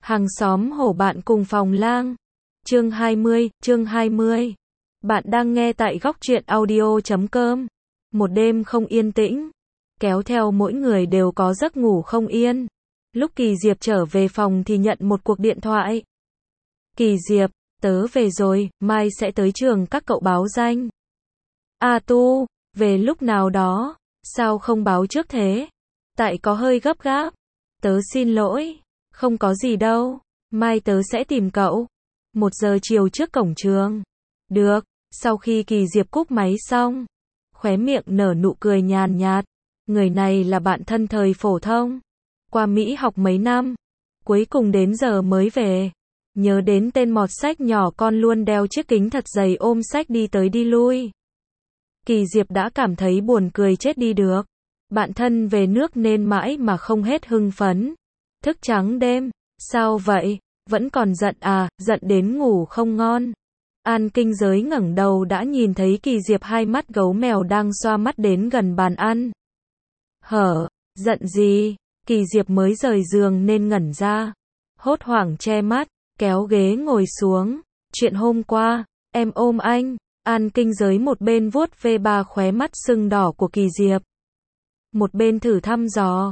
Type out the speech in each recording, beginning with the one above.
Hàng xóm hổ bạn cùng phòng lang. Chương 20. Bạn đang nghe tại góc truyện audio.com. Một đêm không yên tĩnh, kéo theo mỗi người đều có giấc ngủ không yên. Lúc Kỳ Diệp trở về phòng thì nhận một cuộc điện thoại. Kỳ Diệp, tớ về rồi, mai sẽ tới trường các cậu báo danh. À Tu, về lúc nào đó, sao không báo trước thế? Tại có hơi gấp gáp. Tớ xin lỗi, không có gì đâu, mai tớ sẽ tìm cậu. 1 giờ chiều trước cổng trường. Được, sau khi Kỳ Diệp cúp máy xong, khóe miệng nở nụ cười nhàn nhạt. Người này là bạn thân thời phổ thông, qua Mỹ học mấy năm, cuối cùng đến giờ mới về. Nhớ đến tên mọt sách nhỏ con luôn đeo chiếc kính thật dày ôm sách đi tới đi lui. Kỳ Diệp đã cảm thấy buồn cười chết đi được. Bạn thân về nước nên mãi mà không hết hưng phấn. Thức trắng đêm, sao vậy? Vẫn còn giận à? Giận đến ngủ không ngon. An Kinh Giới ngẩng đầu đã nhìn thấy Kỳ Diệp hai mắt gấu mèo đang xoa mắt đến gần bàn ăn. Hở, giận gì? Kỳ Diệp mới rời giường nên ngẩn ra. Hốt hoảng che mắt, kéo ghế ngồi xuống. Chuyện hôm qua, em ôm anh. An Kinh Giới một bên vuốt ve ba khóe mắt sưng đỏ của Kỳ Diệp, một bên thử thăm dò.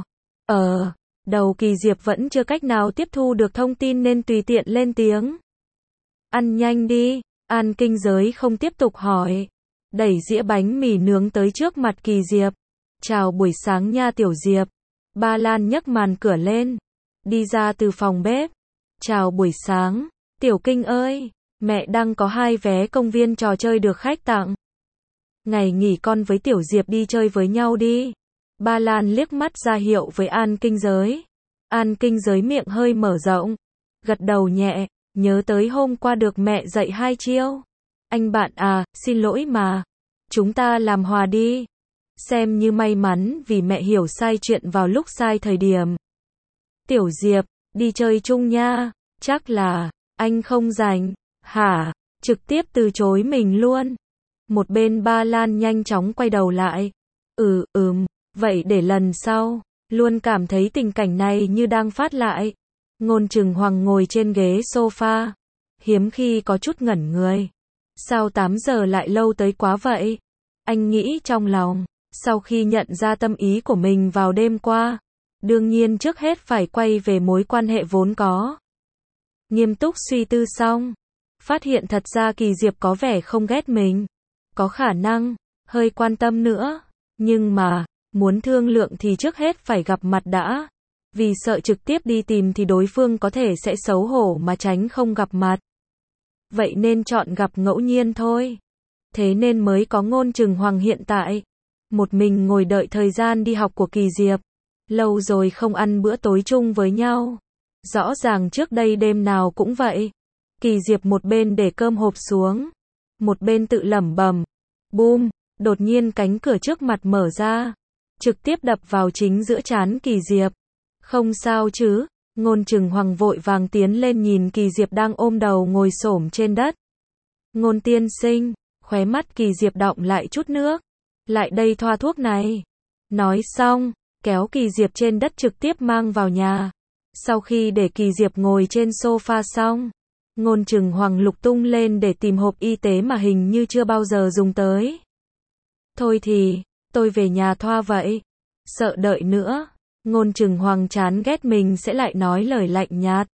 Đầu Kỳ Diệp vẫn chưa cách nào tiếp thu được thông tin nên tùy tiện lên tiếng. Ăn nhanh đi. An Kinh Giới không tiếp tục hỏi, đẩy dĩa bánh mì nướng tới trước mặt Kỳ Diệp. Chào buổi sáng nha Tiểu Diệp. Ba Lan nhấc màn cửa lên, đi ra từ phòng bếp. Chào buổi sáng, Tiểu Kinh ơi, mẹ đang có 2 vé công viên trò chơi được khách tặng. Ngày nghỉ con với Tiểu Diệp đi chơi với nhau đi. Ba Lan liếc mắt ra hiệu với An Kinh Giới. An Kinh Giới miệng hơi mở rộng, gật đầu nhẹ, nhớ tới hôm qua được mẹ dạy 2 chiêu. Anh bạn à, xin lỗi mà. Chúng ta làm hòa đi. Xem như may mắn vì mẹ hiểu sai chuyện vào lúc sai thời điểm. Tiểu Diệp, đi chơi chung nha. Chắc là, anh không rảnh. Hả? Trực tiếp từ chối mình luôn. Một bên Ba Lan nhanh chóng quay đầu lại. Vậy để lần sau. Luôn cảm thấy tình cảnh này như đang phát lại. Ngôn Trừng Hoàng ngồi trên ghế sofa, hiếm khi có chút ngẩn người. Sao 8 giờ lại lâu tới quá vậy? Anh nghĩ trong lòng, sau khi nhận ra tâm ý của mình vào đêm qua, đương nhiên trước hết phải quay về mối quan hệ vốn có. Nghiêm túc suy tư xong, phát hiện thật ra Kỳ Diệp có vẻ không ghét mình, có khả năng hơi quan tâm nữa, nhưng mà muốn thương lượng thì trước hết phải gặp mặt đã, vì sợ trực tiếp đi tìm thì đối phương có thể sẽ xấu hổ mà tránh không gặp mặt. Vậy nên chọn gặp ngẫu nhiên thôi. Thế nên mới có Ngôn Trừng Hoàng hiện tại, một mình ngồi đợi thời gian đi học của Kỳ Diệp. Lâu rồi không ăn bữa tối chung với nhau. Rõ ràng trước đây đêm nào cũng vậy. Kỳ Diệp một bên để cơm hộp xuống, một bên tự lẩm bẩm. Bum, đột nhiên cánh cửa trước mặt mở ra, trực tiếp đập vào chính giữa trán Kỳ Diệp. Không sao chứ? Ngôn Trừng Hoàng vội vàng tiến lên nhìn Kỳ Diệp đang ôm đầu ngồi xổm trên đất. Ngôn tiên sinh, khóe mắt Kỳ Diệp đọng lại chút nước. Lại đây thoa thuốc này. Nói xong, kéo Kỳ Diệp trên đất trực tiếp mang vào nhà. Sau khi để Kỳ Diệp ngồi trên sofa xong, Ngôn Trừng Hoàng lục tung lên để tìm hộp y tế mà hình như chưa bao giờ dùng tới. Thôi thì, tôi về nhà thoa vậy. Sợ đợi nữa. Ngôn Trừng Hoàng chán ghét mình sẽ lại nói lời lạnh nhạt.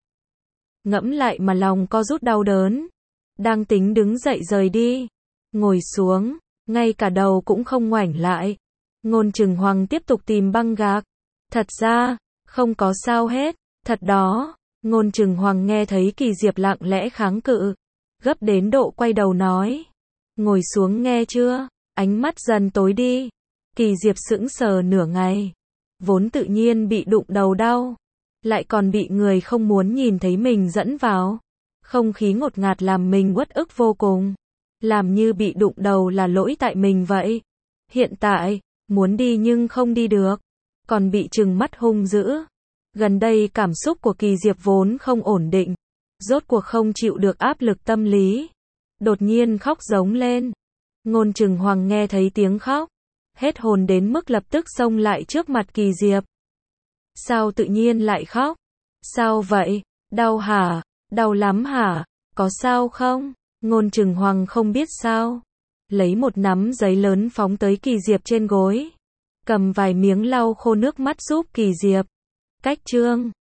Ngẫm lại mà lòng co rút đau đớn. Đang tính đứng dậy rời đi, ngồi xuống, ngay cả đầu cũng không ngoảnh lại. Ngôn Trừng Hoàng tiếp tục tìm băng gạc. Thật ra, không có sao hết. Thật đó. Ngôn Trừng Hoàng nghe thấy Kỳ Diệp lặng lẽ kháng cự, gấp đến độ quay đầu nói. Ngồi xuống nghe chưa? Ánh mắt dần tối đi. Kỳ Diệp sững sờ nửa ngày. Vốn tự nhiên bị đụng đầu đau, lại còn bị người không muốn nhìn thấy mình dẫn vào. Không khí ngột ngạt làm mình uất ức vô cùng. Làm như bị đụng đầu là lỗi tại mình vậy. Hiện tại, muốn đi nhưng không đi được, còn bị trừng mắt hung dữ. Gần đây cảm xúc của Kỳ Diệp vốn không ổn định, rốt cuộc không chịu được áp lực tâm lý, đột nhiên khóc giống lên. Ngôn Trừng Hoàng nghe thấy tiếng khóc, hết hồn đến mức lập tức xông lại trước mặt Kỳ Diệp. Sao tự nhiên lại khóc? Sao vậy? Đau hả? Đau lắm hả? Có sao không? Ngôn Trừng Hoàng không biết sao. Lấy một nắm giấy lớn phóng tới Kỳ Diệp trên gối. Cầm vài miếng lau khô nước mắt giúp Kỳ Diệp. Cách chương